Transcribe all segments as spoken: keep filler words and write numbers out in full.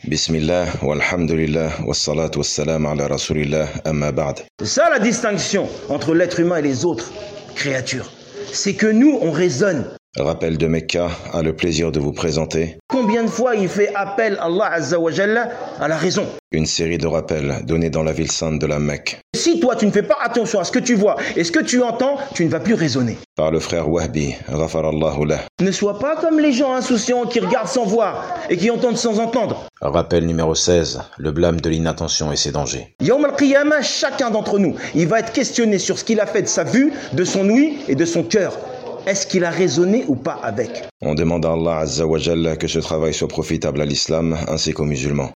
Bismillah, walhamdulillah, wassalatu wassalam ala rasulillah, amma ba'd. C'est ça la distinction entre l'être humain et les autres créatures. C'est que nous, on raisonne. Rappel de Mecca a le plaisir de vous présenter Combien de fois il fait appel Allah Azza wa Jalla à la raison? une série de rappels donnés dans la ville sainte de la Mecque Si toi tu ne fais pas attention à ce que tu vois et ce que tu entends, tu ne vas plus raisonner. par le frère Wahbi, ghafarallahu lah. Ne sois pas comme les gens insouciants qui regardent sans voir et qui entendent sans entendre. Rappel numéro seize, le blâme de l'inattention et ses dangers. Yawm al-Qiyamah, chacun d'entre nous, il va être questionné sur ce qu'il a fait de sa vue, de son ouïe et de son cœur. Est-ce qu'il a raisonné ou pas avec? On demande à Allah Azza wa Jalla que ce travail soit profitable à l'islam ainsi qu'aux musulmans.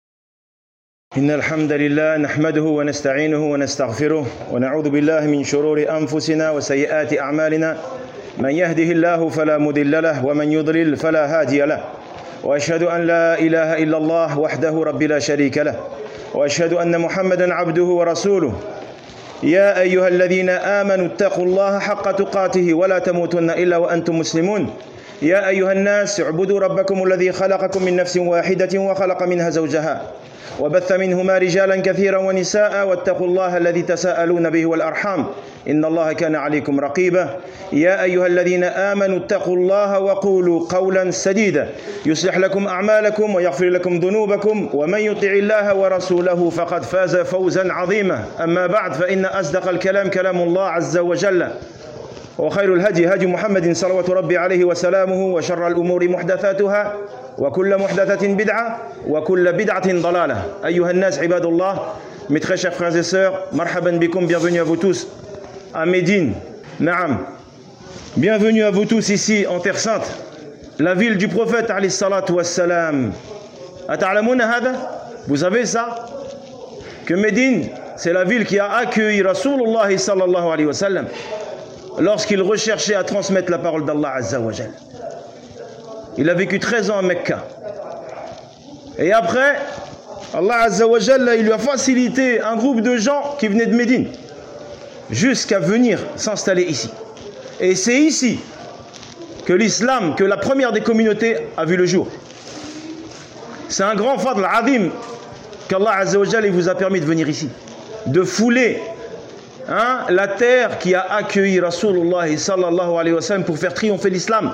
إن الحمد لله نحمده ونستعينه ونستغفره ونعوذ بالله من شرور أنفسنا وسيئات أعمالنا من يهده الله فلا مضل له ومن يضلل فلا هادي له وأشهد أن لا إله إلا الله وحده رب لا شريك له وأشهد أن محمدا عبده ورسوله يا أيها الذين آمنوا اتقوا الله حق تقاته ولا تموتن إلا وأنتم مسلمون يا أيها الناس اعبدوا ربكم الذي خلقكم من نفس واحدة وخلق منها زوجها وبث منهما رجالا كثيرا ونساء واتقوا الله الذي تساءلون به والأرحام إن الله كان عليكم رقيبا يا أيها الذين آمنوا اتقوا الله وقولوا قولا سديدا يصلح لكم أعمالكم ويغفر لكم ذنوبكم ومن يطع الله ورسوله فقد فاز فوزا عظيما أما بعد فإن أصدق الكلام كلام الله عز وجل وخير الهدي هدي محمد صلوات ربي عليه وسلامه وشر الأمور محدثاتها وكل محدثة بدعة وكل بدعة ضلالة أيها الناس عباد الله mes très chers frères et sœurs marhaban bikoum, bienvenue à vous tous à Médine Naam, bienvenue à vous tous ici en Terre Sainte, la ville du prophète alayhi salatu wassalam. Ata'lamouna hada? Vous savez ça? Que Médine, c'est la ville qui a accueilli Rasulullah sallallahu alayhi wa sallam lorsqu'il recherchait à transmettre la parole d'Allah Azza wa Jal. Il a vécu treize ans à Mecca. Et après, Allah Azza wa Jal, il lui a facilité un groupe de gens qui venaient de Médine jusqu'à venir s'installer ici. Et c'est ici que l'islam, que la première des communautés a vu le jour. C'est un grand fadl azim qu'Allah Azza wa Jal il vous a permis de venir ici, de fouler Hein, la terre qui a accueilli Rasulullah sallallahu alayhi wa sallam pour faire triompher l'islam.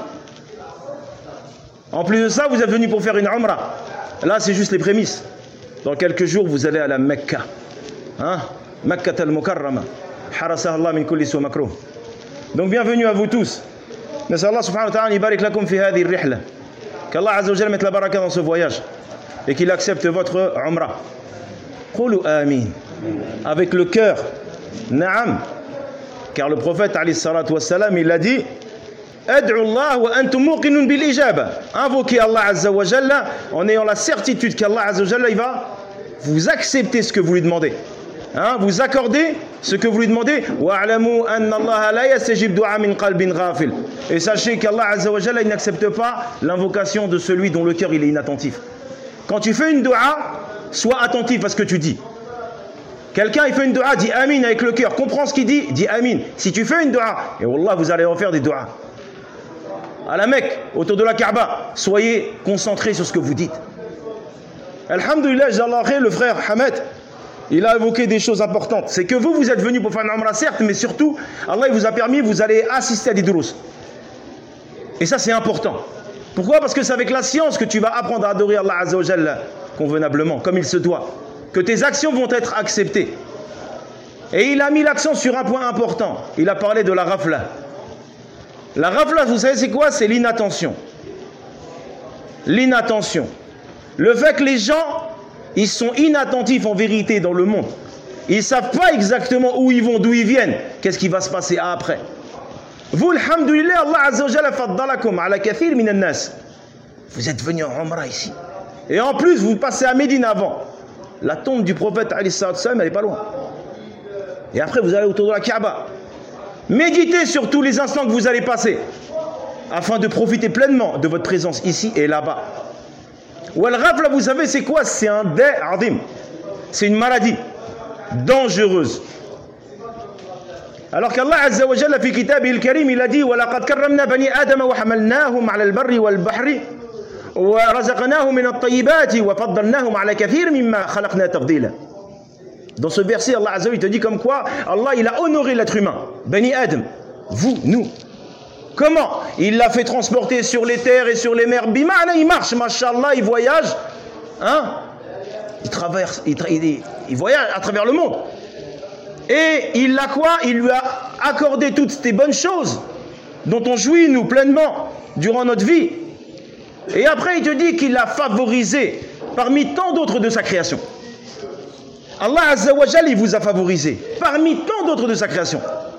En plus de ça, vous êtes venus pour faire une umrah. Là, c'est juste les prémices. Dans quelques jours, vous allez à la Mecca. Hein? Mecca al-Mukarrama. Harasah Allah min kulli su makruh. Donc, bienvenue à vous tous. Nasa Allah subhanahu wa ta'ala yabarik lakum fi hadhihi ar-rihla. Qu'Allah azza wa jalla mette la baraka dans ce voyage et qu'il accepte votre umrah. Qulu amin. Avec le cœur. Naam, car le prophète alayhi salatu wassalam, il a dit Ad'u Allah wa antum muqinun bil ijaba. Invoquez Allah Azza wa Jalla en ayant la certitude qu'Allah Azza wa Jalla il va vous accepter ce que vous lui demandez. Hein, vous accordez ce que vous lui demandez. Wa'lamu anna Allah la yastajib du'a min qalbin ghafil. Et sachez qu'Allah Azza wa Jalla il n'accepte pas l'invocation de celui dont le cœur il est inattentif. Quand tu fais une dua, sois attentif à ce que tu dis. Quelqu'un il fait une dua, dit amin avec le cœur, comprends ce qu'il dit, dit amin. Si tu fais une dua, et wallah vous allez en faire des duas. À la Mecque, autour de la Kaaba, soyez concentrés sur ce que vous dites. Alhamdulillah, le frère Hamed, il a évoqué des choses importantes. C'est que vous, vous êtes venus pour faire une umrah, certes, mais surtout, Allah il vous a permis, vous allez assister à des durus. Et ça c'est important. Pourquoi? Parce que c'est avec la science que tu vas apprendre à adorer Allah Azza wa Jalla convenablement, comme il se doit. Que tes actions vont être acceptées. Et il a mis l'accent sur un point important. Il a parlé de la rafla. La rafla, vous savez c'est quoi? C'est l'inattention. L'inattention. Le fait que les gens, ils sont inattentifs en vérité dans le monde. Ils ne savent pas exactement où ils vont, d'où ils viennent. Qu'est-ce qui va se passer après? Vous, alhamdoulilah, Allah Azza wa Jalla faddalakum ala kathir min an-nas. Vous êtes venus en umrah ici. Et en plus, vous passez à Médine avant. La tombe du prophète alayhi salatu wassalam, elle n'est pas loin. Et après vous allez autour de la Kaaba. Méditez sur tous les instants que vous allez passer afin de profiter pleinement de votre présence ici et là-bas. Wal ghafla, vous savez c'est quoi? C'est un da' adim. C'est une maladie dangereuse. Alors qu'Allah Azza wa Jalla fi kitabihi al-karim il a dit wa laqad karramna bani adama wa hamalnahum 'ala al-barri wal bahri وَرَزَقْنَاهُمْ مِنَ الطَّيِّبَاتِ وَفَضَّلْنَاهُمْ عَلَى كَثِيرٍ مِمَّا خَلَقْنَا تَفْضِيلًا. Dans ce verset, Allah Azza wa Jalla te dit comme quoi Allah il a honoré l'être humain, Bani Adam, vous, nous. Comment? Il l'a fait transporter sur les terres et sur les mers. Bima'na, il marche, mashallah, il voyage. Hein? Il traverse, il, tra il, il voyage à travers le monde. Et il l'a quoi? Il lui a accordé toutes ces bonnes choses dont on jouit, nous, pleinement, durant notre vie. Et après, il te dit qu'il l'a favorisé parmi tant d'autres de sa création. Allah Azza wa Jalla, il vous a favorisé parmi tant d'autres de sa création.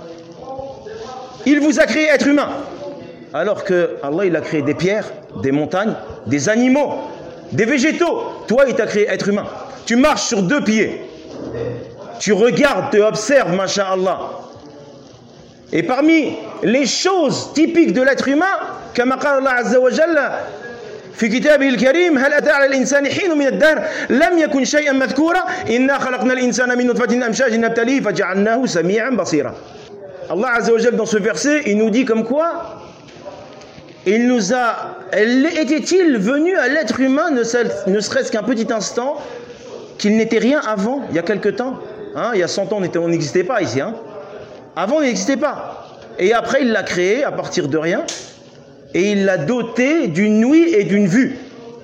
Il vous a créé être humain. Alors que Allah, il a créé des pierres, des montagnes, des animaux, des végétaux. Toi, il t'a créé être humain. Tu marches sur deux pieds. Tu regardes, tu observes, masha'Allah. Et parmi les choses typiques de l'être humain, comme Allah Azza wa Jalla, في كتابه الكريم هل أتى على الإنسان حين من الدهر لم يكن شيئا مذكورا إنا خلقنا الإنسان من نطفة أمشاج نبتليه فجعلناه سميعا بصيرا. Allah Azza wa Jalla dans ce verset, il nous dit comme quoi il nous a, était-il venu à l'être humain ne serait-ce qu'un petit instant qu'il n'était rien avant, il y a quelque temps, hein, il y a cent ans on n'existait pas ici, hein. Avant il n'existait pas, et après il l'a créé à partir de rien, et il l'a doté d'une ouïe et d'une vue.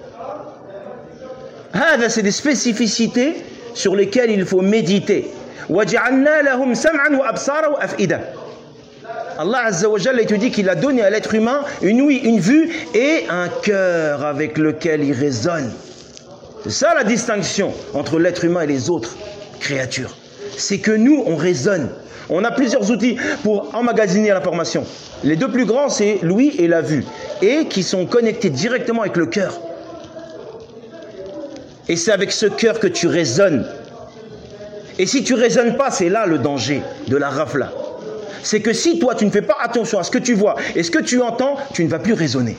هذا c'est des spécificités sur lesquelles il faut méditer. وَجَعَلْنَا لَهُمْ سَمْعًا وَأَبْصَارًا وَأَفْئِدَةً. Allah Azza wa Jalla te dit qu'il a donné à l'être humain une ouïe, une vue et un cœur avec lequel il résonne. C'est ça la distinction entre l'être humain et les autres créatures. C'est que nous, on raisonne. On a plusieurs outils pour emmagasiner l'information. Les deux plus grands, c'est l'ouïe et la vue, et qui sont connectés directement avec le cœur. Et c'est avec ce cœur que tu raisonnes. Et si tu ne raisonnes pas, c'est là le danger de la rafla. C'est que si toi, tu ne fais pas attention à ce que tu vois et ce que tu entends, tu ne vas plus raisonner.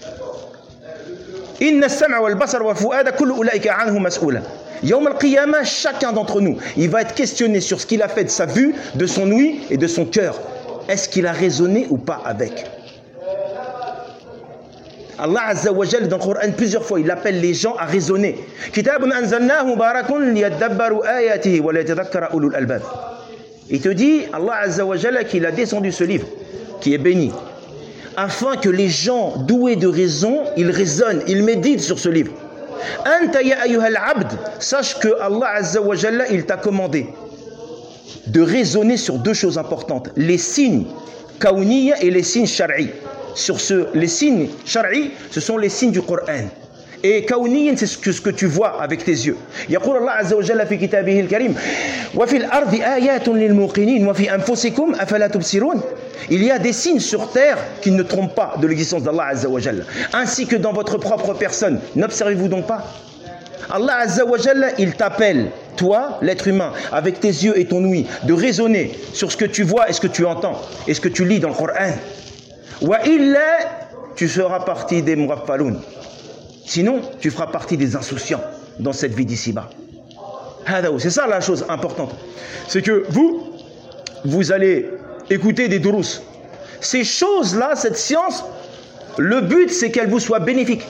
Inna as-sam'a wal basara wal fu'ada kullu ulaika anhu mas'ula. Yawm al-qiyamah, chacun d'entre nous, il va être questionné sur ce qu'il a fait de sa vue, de son ouïe et de son cœur. Est-ce qu'il a raisonné ou pas avec? Allah Azza wa Jalla dans le Coran plusieurs fois il appelle les gens à raisonner. Kitabun anzalnahu mubarakun liyadabbaru ayatihi wa liyatadhakkara ulul albab. Il te dit Allah Azza wa Jalla qu'il a descendu ce livre qui est béni afin que les gens doués de raison, ils raisonnent, ils méditent sur ce livre. Anta ya ayyuhal abd, sache que Allah Azza wa Jalla il t'a commandé de raisonner sur deux choses importantes, les signes kaouniya et les signes shar'i. Sur ce, les signes shar'i, ce sont les signes du Coran. Et kaouniyin, c'est ce que, ce que tu vois avec tes yeux. يقول الله عز وجل في كتابه الكريم وفي الأرض آيات للموقنين وفي أنفسكم أفلا تبصرون. Il y a des signes sur terre qui ne trompent pas de l'existence d'Allah Azza wa Jalla, ainsi que dans votre propre personne. N'observez-vous donc pas? Allah Azza wa Jalla, il t'appelle, toi, l'être humain, avec tes yeux et ton ouïe, de raisonner sur ce que tu vois et ce que tu entends et ce que tu lis dans le Coran. Wa illa, tu seras partie des mughafaloun. Sinon, tu feras partie des insouciants dans cette vie d'ici-bas. C'est ça la chose importante. C'est que vous, vous allez écouter des durous. Ces choses-là, cette science, le but c'est qu'elle vous soit bénéfique.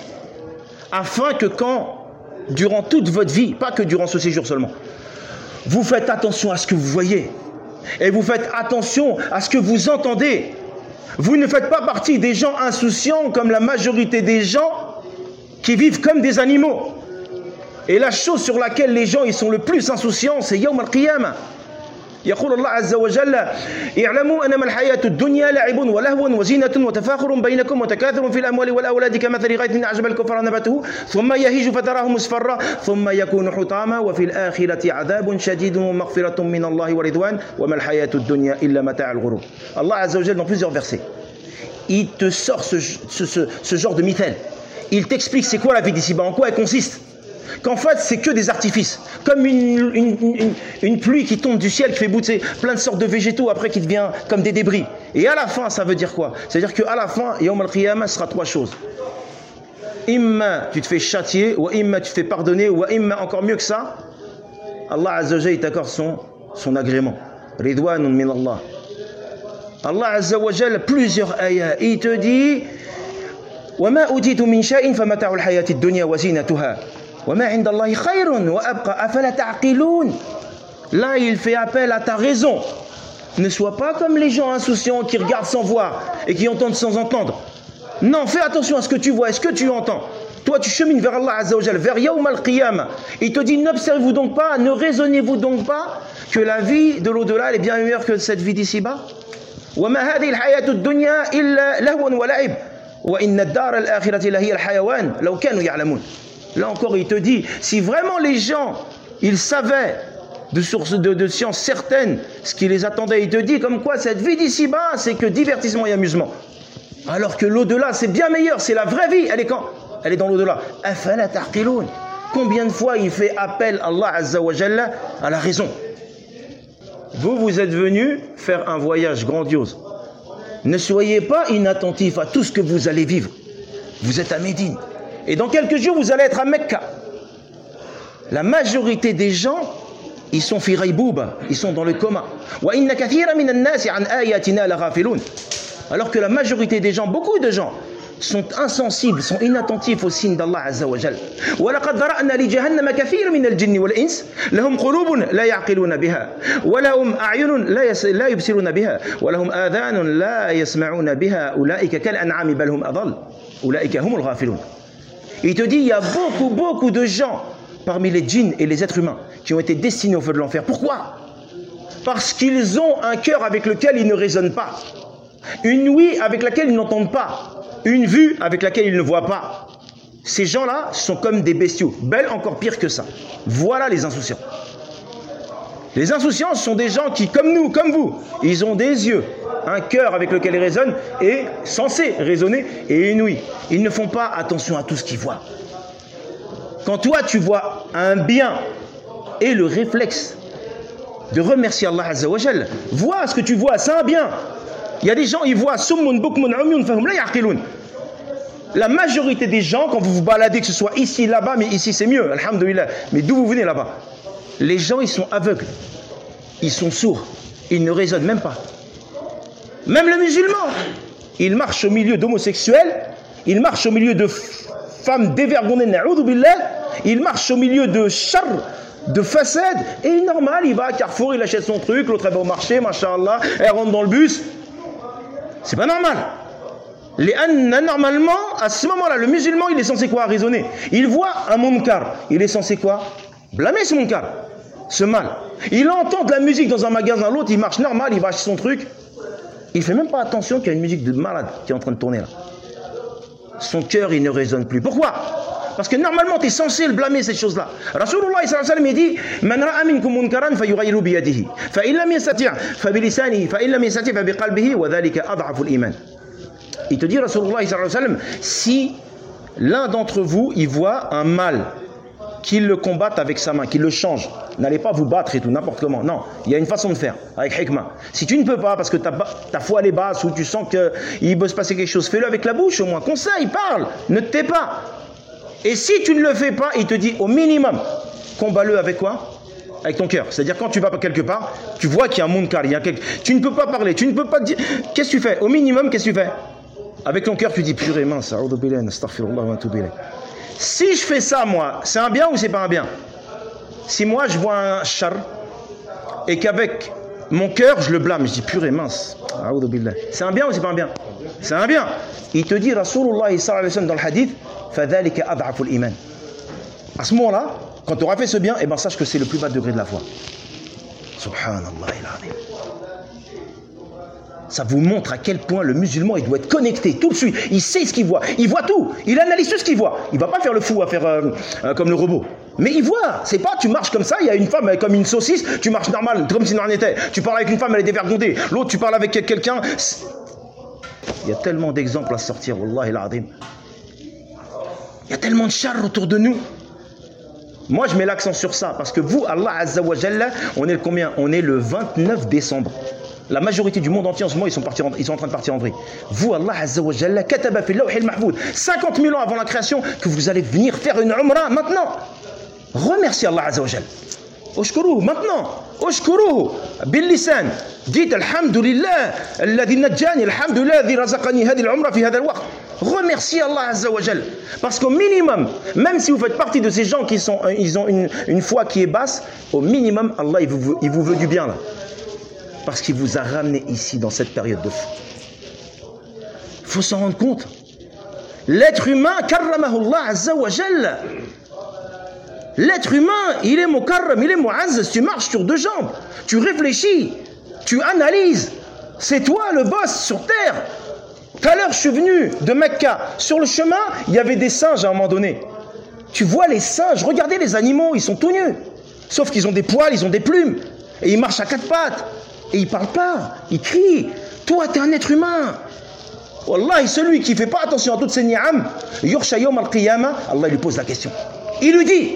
Afin que quand, durant toute votre vie, pas que durant ce séjour seulement, vous faites attention à ce que vous voyez. Et vous faites attention à ce que vous entendez. Vous ne faites pas partie des gens insouciants comme la majorité des gens qui vivent comme des animaux. Et la chose sur laquelle les gens ils sont le plus insouciants, c'est Yawm al-Qiyamah. يقول الله عز وجل اعلموا انما الحياه الدنيا لعب ولهو وزينه وتفاخر بينكم وتكاثر في الاموال والاولاد كمثل غيث اعجب الكفار نبته ثم يهيج فتراه مصفرا ثم يكون حطاما وفي الاخره عذاب شديد ومغفره من الله ورضوان وما الحياه الدنيا الا متاع الغرور. Allah عز وجل dans plusieurs versets, il te sort ce, ce, ce, ce genre de mithal. Il t'explique c'est quoi la vie d'ici-bas, en quoi elle consiste. Qu'en fait c'est que des artifices, comme une, une, une, une pluie qui tombe du ciel, qui fait bouter plein de sortes de végétaux après qui devient comme des débris. Et à la fin ça veut dire quoi? C'est-à-dire qu'à la fin, Yawm al-Qiyamah sera trois choses. Imma tu te fais châtier, ou imma tu te fais pardonner, ou imma encore mieux que ça, Allah Azza wa Jalla il t'accorde son, son agrément. Ridwanun min Allah. Allah Azza wa Jalla plusieurs ayats, il te dit وما أوتيتم من شيء فمتاع الحياة الدنيا وزينتها وما عند الله خير وأبقى أفلا تعقلون. Là, il fait appel à ta raison. Ne sois pas comme les gens insouciants qui regardent sans voir et qui entendent sans entendre. Non, fais attention à ce que tu vois et ce que tu entends. Toi, tu chemines vers Allah Azza wa Jal, vers Yawm al-Qiyamah. Il te dit, n'observez-vous donc pas, ne raisonnez-vous donc pas que la vie de l'au-delà est bien meilleure que cette vie d'ici-bas. وَمَا هَذِهِ الْحَيَاةُ الدُّنْيَا إِلَّا لَهْوٌ وَلَعِبٌ وَإِنَّ الدَّارَ الْآخِرَةِ لَهِيَ الْحَيَوَانُ لَوْ كَانُوا يَعْلَمُونَ. Là encore, il te dit, si vraiment les gens, ils savaient de sources de, de science certaines ce qui les attendait, il te dit comme quoi cette vie d'ici-bas, c'est que divertissement et amusement. Alors que l'au-delà, c'est bien meilleur, c'est la vraie vie. Elle est quand? Elle est dans l'au-delà. Afala ta'qiloun. Combien de fois il fait appel Allah Azza wa Jalla à la raison? Vous, vous êtes venus faire un voyage grandiose. Ne soyez pas inattentifs à tout ce que vous allez vivre. Vous êtes à Médine. Et dans quelques jours, vous allez être à Mecca. La majorité des gens, ils sont fi raybouba, ils sont dans le coma. Wa inna kathira min an-nasi an ayatina la ghafilun. Alors que la majorité des gens, beaucoup de gens, sont insensibles, sont inattentifs aux signes d'Allah Azza wa Jal. Wa laqad dhara'na li jahannama kathira min al-jinni wal ins lahum qulubun la ya'qiluna biha wa lahum a'yunun la yubsiruna biha wa lahum adhanun la yasma'una biha ulaika kal an'ami bal hum adall ulaika humul ghafilun. Il te dit, il y a beaucoup, beaucoup de gens parmi les djinns et les êtres humains qui ont été destinés au feu de l'enfer. Pourquoi? Parce qu'ils ont un cœur avec lequel ils ne raisonnent pas, une ouïe avec laquelle ils n'entendent pas, une vue avec laquelle ils ne voient pas. Ces gens-là sont comme des bestiaux, belles encore pire que ça. Voilà les insouciants. Les insouciants sont des gens qui, comme nous, comme vous, ils ont des yeux, un cœur avec lequel ils raisonnent et censés raisonner et une ouïe. Ils ne font pas attention à tout ce qu'ils voient. Quand toi tu vois un bien et le réflexe de remercier Allah Azza wa Jal, vois ce que tu vois, c'est un bien. Il y a des gens, ils voient summun bukmun umyun fahum la ya'qilun. La majorité des gens, quand vous vous baladez, que ce soit ici, là-bas, mais ici c'est mieux, alhamdoulilah, mais d'où vous venez là-bas, les gens ils sont aveugles, ils sont sourds, ils ne raisonnent même pas. Même le musulman, il marche au milieu d'homosexuels, il marche au milieu de femmes dévergonnées, na'oudhu billah, il marche au milieu de char, de façade, et normal, il va à Carrefour, il achète son truc, l'autre elle va au marché, masha'Allah, elle rentre dans le bus. C'est pas normal. Les anna, normalement, à ce moment-là, le musulman, il est censé quoi? Raisonner. Il voit un munkar, il est censé quoi? Blâmer ce munkar, ce mal. Il entend de la musique dans un magasin, l'autre, il marche normal, il va acheter son truc. Il fait même pas attention qu'il y a une musique de malade qui est en train de tourner là. Son cœur, il ne résonne plus. Pourquoi? Parce que normalement, tu es censé le blâmer, cette chose-là. Rasulullah sallallahu alayhi wa sallam, il dit Man ra'a minkum munkaran fayughayyiru bi yadihi fa in lam yastati' fa bi lisanihi fa in lam yastati' fa bi qalbihi wa dhalika adhafu al-iman. Il te dit Rasulullah sallallahu alayhi wa sallam, si l'un d'entre vous, il voit un mal, qu'il le combatte avec sa main, qu'il le change. N'allez pas vous battre et tout, n'importe comment. Non, il y a une façon de faire, avec hikmah. Si tu ne peux pas, parce que ta, ta foi elle est basse, ou tu sens qu'il peut se passer quelque chose, fais-le avec la bouche au moins. Conseille, parle, ne te tais pas. Et si tu ne le fais pas, il te dit au minimum, combat-le avec quoi? Avec ton cœur. C'est-à-dire quand tu vas quelque part, tu vois qu'il y a un munkar, il y a quelque... tu ne peux pas parler, tu ne peux pas dire... Qu'est-ce que tu fais? Au minimum, qu'est-ce que tu fais? Avec ton cœur, tu dis purée mince, si je fais ça, moi, c'est un bien ou c'est pas un bien? Si moi, je vois un char et qu'avec mon cœur, je le blâme, je dis purée mince, c'est un bien ou c'est pas un bien? C'est un bien. Il te dit, Rasulullah sallallahu alayhi wa sallam dans le hadith, فَذَلِكَ أَضْعَفُ الْإِيمَانِ. À ce moment-là, quand tu auras fait ce bien, eh ben, sache que c'est le plus bas degré de la foi. Subhanallah il-azim. Ça vous montre à quel point le musulman il doit être connecté tout de suite. Il sait ce qu'il voit. Il voit tout. Il analyse tout ce qu'il voit. Il ne va pas faire le fou à faire euh, euh, comme le robot. Mais il voit. C'est pas tu marches comme ça, il y a une femme comme une saucisse, tu marches normal, comme si de rien n'était. Tu parles avec une femme, elle est dévergondée. L'autre, tu parles avec quelqu'un. Il y a tellement d'exemples à sortir, wallahi al-azim. Il y a tellement de chars autour de nous. Moi, je mets l'accent sur ça parce que vous, Allah Azza wa Jalla, on est le combien? On est le vingt-neuf décembre. La majorité du monde entier en ce moment, ils sont, partis en, ils sont en train de partir en vrille. Vous, Allah Azza wa Jalla, kataba fil lawh al-mahfouz, cinquante mille ans avant la création, que vous allez venir faire une umrah maintenant. Remerciez Allah Azza wa Jalla. اشكروه maintenant اشكروه باللسان dites الحمد لله الذي نجاني الحمد لله الذي رزقني هذه العمرة في هذا الوقت. Remerciez Allah Azza wa Jal. Parce qu'au minimum, même si vous faites partie de ces gens qui sont, ils ont une, une foi qui est basse, au minimum, Allah il vous, il vous veut du bien là. Parce qu'il vous a ramené ici dans cette période de fou. Il faut s'en rendre compte. L'être humain, karramahullah Azza wa Jal. L'être humain, il est mukarram, il est mu'azzaz, tu marches sur deux jambes, tu réfléchis, tu analyses. C'est toi le boss sur terre. Tout à l'heure, je suis venu de Mecca. Sur le chemin, il y avait des singes à un moment donné. Tu vois les singes, regardez les animaux, ils sont tout nus. Sauf qu'ils ont des poils, ils ont des plumes. Et ils marchent à quatre pattes. Et ils ne parlent pas, ils crient. Toi, tu es un être humain. Wallahi, celui qui ne fait pas attention à toutes ces ni'am, yukhsha yawm al-qiyamah, Allah lui pose la question. Il lui dit,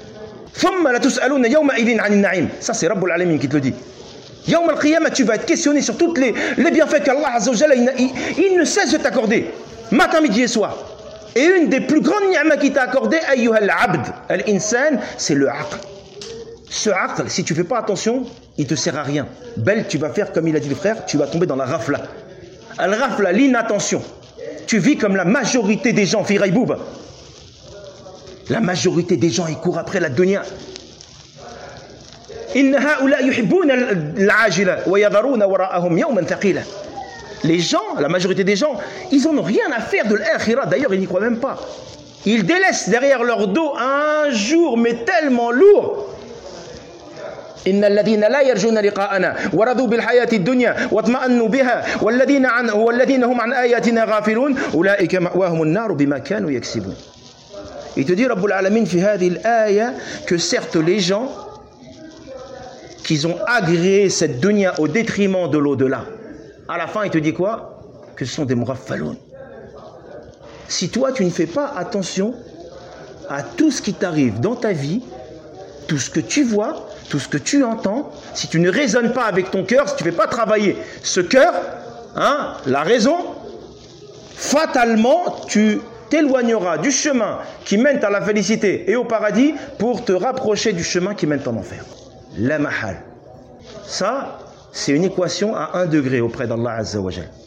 ça c'est Rabbul Alamin qui te le dit. Yawm al-Qiyamah, tu vas être questionné sur tous les, les bienfaits qu'Allah Azza wa Jalla, il, il, il ne cesse de t'accorder, matin, midi et soir. Et une des plus grandes ni'mas qu'il t'a accordé, ayyuha al-abd, al-insan, c'est le aql. Ce aql, si tu ne fais pas attention, il ne te sert à rien. Bel, tu vas faire comme il a dit le frère, tu vas tomber dans la rafla. Al-rafla, l'inattention. Tu vis comme la majorité des gens, fi raybouba. La majorité des gens, ils courent après la dunya. Les gens, la majorité des gens, ils n'en ont rien à faire de l'akhira. D'ailleurs, ils n'y croient même pas. Ils délaissent derrière leur dos un jour, mais tellement lourd. إن الذين لا يرجون لقاءنا ورضوا بالحياة الدنيا واطمأنوا بها والذين عن والذين هم عن آياتنا غافلون أولئك مأواهم النار بما كانوا يكسبون. Il te dit Rabbul Alamin fi hadhihi al-aya que certes les gens qui ont agréé cette dunya au détriment de l'au-delà. À la fin, il te dit quoi? Que ce sont des mughaffaloun. Si toi tu ne fais pas attention à tout ce qui t'arrive dans ta vie, tout ce que tu vois, tout ce que tu entends, si tu ne raisonnes pas avec ton cœur, si tu ne fais pas travailler ce cœur, hein, la raison, fatalement, tu t'éloigneras du chemin qui mène à la félicité et au paradis pour te rapprocher du chemin qui mène en enfer. La mahal. Ça, c'est une équation à un degré auprès d'Allah Azza wa Jal.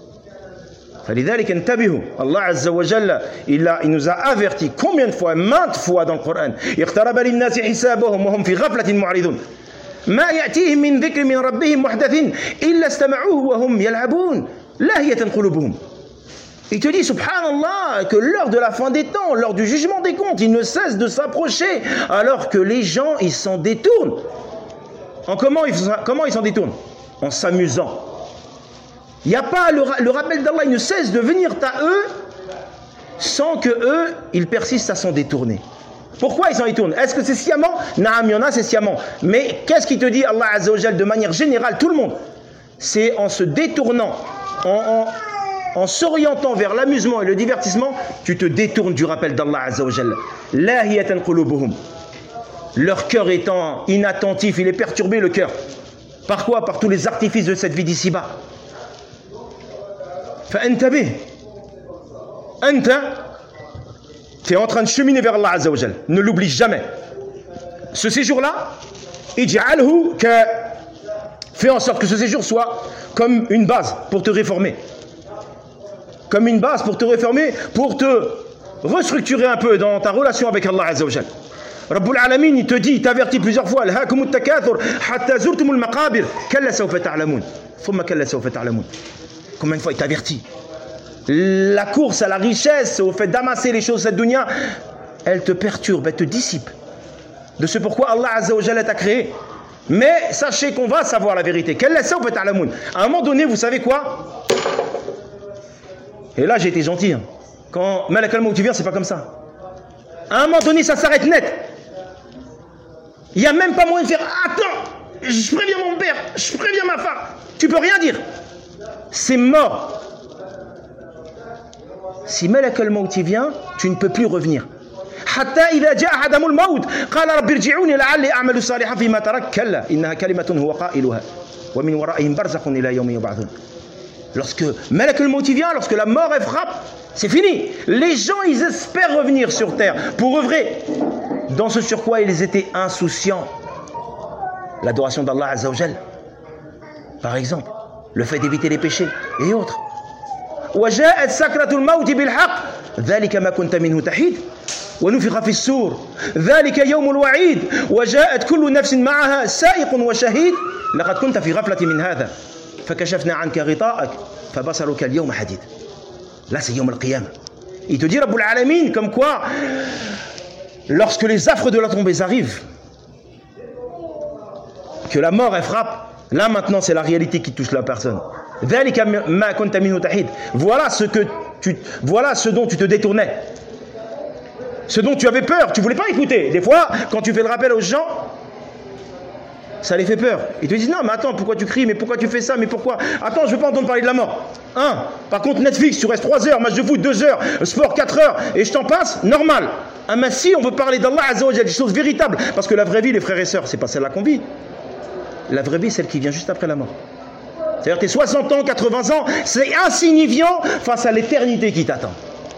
فلذلك انتبهوا. Allah Azza wa Jal, il, a, il nous a averti combien de fois, maintes fois dans le Coran. اقترب للناس حسابهم وهم في غفلة معرضون. ما يأتيهم من ذكر من ربهم محدث إلا استمعوه وهم يلعبون لاهية قلوبهم. Il te dit, subhanallah, que l'heure de la fin des temps, l'heure du jugement des comptes, il ne cesse de s'approcher, alors que les gens, ils s'en détournent. En comment ils comment ils s'en détournent? En s'amusant. Il n'y a pas le, le rappel d'Allah, il ne cesse de venir à eux, sans que eux, ils persistent à s'en détourner. Pourquoi ils s'en détournent? Est-ce que c'est sciemment? Naam, il y en a, c'est sciemment. Mais qu'est-ce qui te dit, Allah Azza wa Jal, de manière générale, tout le monde? C'est en se détournant, en... en En s'orientant vers l'amusement et le divertissement, tu te détournes du rappel d'Allah Azza wa Jalla. Lahiyatan qulubuhum. Leur cœur étant inattentif, il est perturbé le cœur. Par quoi? Par tous les artifices de cette vie d'ici-bas. Fa'antabih. Anta, tu es en train de cheminer vers Allah Azza wa Jalla. Ne l'oublie jamais. Ce séjour-là, ij'alhu ka, fais en sorte que ce séjour soit comme une base pour te réformer. Comme une base pour te réformer, pour te restructurer un peu dans ta relation avec Allah Azza wa Jal. Rabbul Alamin, il te dit, il t'avertit plusieurs fois, Alhaakumut takathur hatta zurtumul maqabir, kalla sawfa ta'lamun. Thumma kalla sawfa ta'lamun. Combien de fois il t'avertit? La course à la richesse, au fait d'amasser les choses de cette dunya, elle te perturbe, elle te dissipe. De ce pourquoi Allah Azza wa Jal t'a créé. Mais sachez qu'on va savoir la vérité. Kalla sawfa ta'lamun. À un moment donné, vous savez quoi? Et là, j'ai été gentil. Hein. Quand Malak al-Maut vient, c'est pas comme ça. À un moment donné, ça s'arrête net. Il n'y a même pas moyen de faire « Attends, je préviens mon père, je préviens ma femme. » Tu peux rien dire. C'est mort. Si Malak al-Maut vient, tu ne peux plus revenir. حتى إذا جاء أحدهم الموت قال رب ارجعوني لعلي أعمل صالحا فيما ترك كلا إنها كلمة هو قائلها ومن ورائهم برزخ إلى يوم يبعثون. Lorsque Malak al-Maut vient, lorsque la mort elle frappe, c'est fini. Les gens, ils espèrent revenir sur terre pour œuvrer dans ce sur quoi ils étaient insouciants. l'adoration d'Allah Azza wa Jal, par exemple, le fait d'éviter les péchés et autres. وجاءت سكرة الموت بالحق ذلك ما كنت منه تحيد ونفخ في السور ذلك يوم الوعيد وجاءت كل نفس معها سائق وشهيد لقد كنت في غفلة من هذا فكشفنا عنك غطاءك فبصرك اليوم حديد. Là c'est يوم القيامة. Il te dit Rabbul Alamin comme quoi lorsque les affres de la tombée arrivent, que la mort elle frappe, là maintenant c'est la réalité qui touche la personne. Voilà ce que tu, voilà ce dont tu te détournais, ce dont tu avais peur, tu voulais pas écouter. Des fois, quand tu fais le rappel aux gens, ça les fait peur. Ils te disent non, mais attends, pourquoi tu cries, mais pourquoi tu fais ça, mais pourquoi? Attends, je veux pas entendre parler de la mort. Un. Par contre, Netflix, tu restes trois heures, match de foot deux heures, sport quatre heures, et je t'en passe, normal. Ah, mais si on veut parler d'Allah Azza wa Jal, des choses véritables, parce que la vraie vie, les frères et sœurs, c'est pas celle-là qu'on vit. La vraie vie, celle qui vient juste après la mort. C'est-à-dire tes soixante ans, quatre-vingts ans, c'est insignifiant face à l'éternité qui t'attend.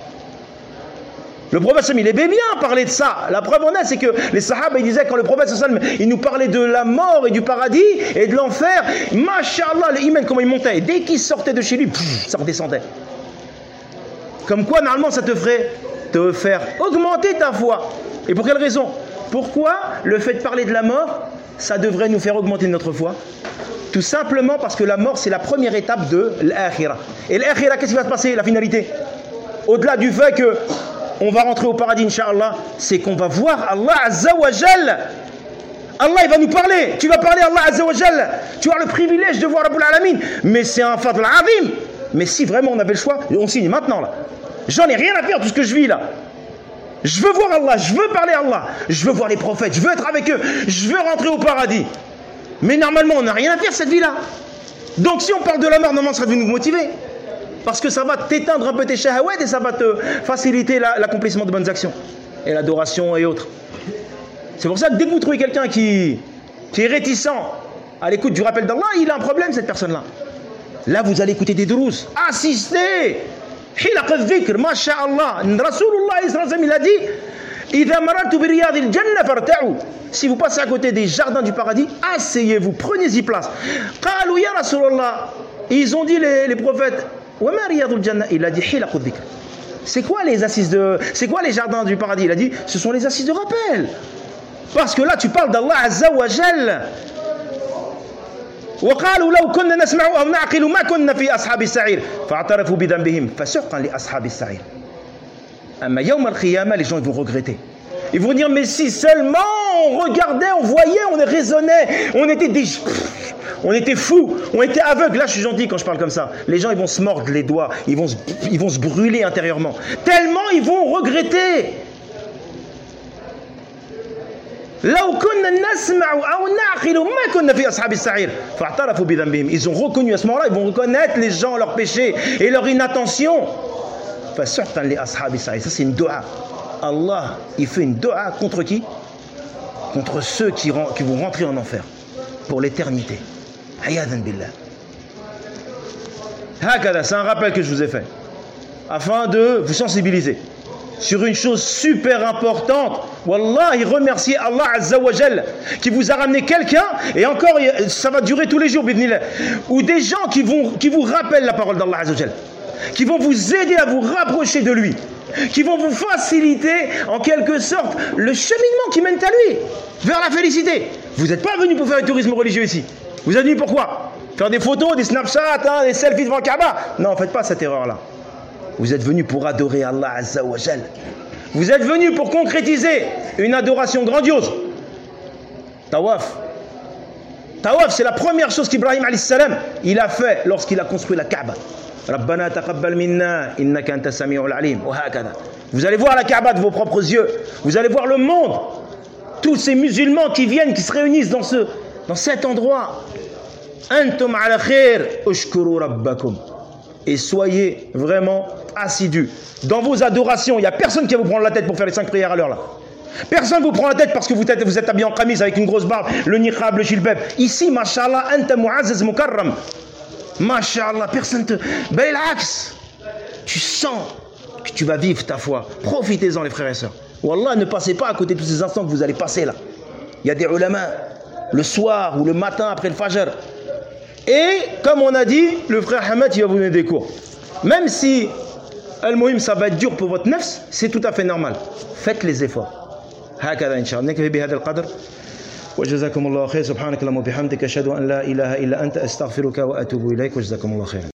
Le prophète, il aimait bien parler de ça. La preuve en est, c'est que les sahaba, ils disaient, quand le prophète, il nous parlait de la mort et du paradis et de l'enfer, Masha'Allah, l'iman, comment il montait. Et dès qu'il sortait de chez lui, pff, ça redescendait. Comme quoi, normalement, ça te ferait te faire augmenter ta foi. Et pour quelle raison? Pourquoi le fait de parler de la mort, ça devrait nous faire augmenter notre foi? Tout simplement parce que la mort, c'est la première étape de l'akhira. Et l'akhira, qu'est-ce qui va se passer? La finalité. Au-delà du fait que on va rentrer au paradis, Inch'Allah, c'est qu'on va voir Allah Azza wa Jal. Allah, il va nous parler. Tu vas parler à Allah Azza wa Jal. Tu as le privilège de voir Rabbul Alamin. Mais c'est un fadl azim. Mais si vraiment on avait le choix, on signe maintenant là. J'en ai rien à faire de tout ce que je vis là. Je veux voir Allah, je veux parler à Allah. Je veux voir les prophètes, je veux être avec eux. Je veux rentrer au paradis. Mais normalement, on n'a rien à faire cette vie-là. Donc si on parle de la mort, normalement, ça va nous motiver. Parce que ça va t'éteindre un peu tes shahawat et ça va te faciliter l'accomplissement de bonnes actions. Et l'adoration et autres. C'est pour ça que dès que vous trouvez quelqu'un qui, qui est réticent à l'écoute du rappel d'Allah, il a un problème, cette personne-là. Là, vous allez écouter des drous. Assistez. Hilaq al-dhikr, masha'Allah. Rasulullah il a dit si vous passez à côté des jardins du paradis, asseyez-vous, prenez-y place. Ils ont dit les, les prophètes, il a dit c'est quoi les assises de, c'est quoi les jardins du paradis? Il a dit ce sont les assises de rappel. Parce que là tu parles d'Allah Azza wa Jal. وقالوا لو كنا نسمع أو نعقل ما كنا في أصحاب السعير فاعترفوا بذنبهم فسحقا لأصحاب السعير. أما يوم القيامة, les gens ils vont regretter. Ils vont dire mais si seulement on regardait, on voyait, on raisonnait, on était des, on était fous, on était aveugles. Là je suis gentil quand je parle comme ça. Les gens ils vont se mordre les doigts, ils vont se, ils vont se brûler intérieurement. Tellement ils vont regretter. Ils ont reconnu à ce moment-là, ils vont reconnaître les gens, leurs péchés et leur inattention. Ça c'est une dua. Allah, il fait une dua contre qui? Contre ceux qui, qui vont rentrer en enfer pour l'éternité. Hayadan billah. Hakada, c'est un rappel que je vous ai fait afin de vous sensibiliser sur une chose super importante. Wallahi, remerciez Allah Azza wa Jal qui vous a ramené quelqu'un, et encore ça va durer tous les jours, ou des gens qui, vont, qui vous rappellent la parole d'Allah Azza wa Jal, qui vont vous aider à vous rapprocher de lui, qui vont vous faciliter en quelque sorte le cheminement qui mène à lui, vers la félicité. Vous n'êtes pas venu pour faire du tourisme religieux ici. Vous êtes venu pourquoi? Faire des photos, des Snapchat, hein, des selfies devant le Kaaba? Non, faites pas cette erreur-là. Vous êtes venu pour adorer Allah Azza wa Jal. Vous êtes venu pour concrétiser une adoration grandiose. Tawaf. Tawaf, c'est la première chose qu'Ibrahim alayhi salam il a fait lorsqu'il a construit la Kaaba. Rabbana taqabbal minna innaka anta sami'ul alim. Wa hakada. Vous allez voir la Kaaba de vos propres yeux. Vous allez voir le monde. Tous ces musulmans qui viennent, qui se réunissent dans, ce, dans cet endroit. Antum ala khair ushkuru rabbakum. Et soyez vraiment assidus dans vos adorations. Il n'y a personne qui va vous prendre la tête pour faire les cinq prières à l'heure là. Personne ne vous prend la tête parce que vous êtes, vous êtes habillé en qamis avec une grosse barbe, le niqab, le shilbab. Ici, mashallah, anta mu'azzaz mukarram. Mashallah, personne te... Ben l'axe. Tu sens que tu vas vivre ta foi. Profitez-en les frères et sœurs. Wallah, ne passez pas à côté de tous ces instants que vous allez passer là. Il y a des ulama, le soir ou le matin après le Fajr. Et comme on a dit, le frère Hamad il va vous donner des cours. Même si Al-Muhim ça va être dur pour votre nefs, c'est tout à fait normal. Faites les efforts. هكذا إن شاء الله نكتفي بهذا القدر وجزاكم الله خير سبحانك اللهم وبحمدك أشهد أن لا إله إلا أنت أستغفرك وأتوب إليك وجزاكم الله خيرا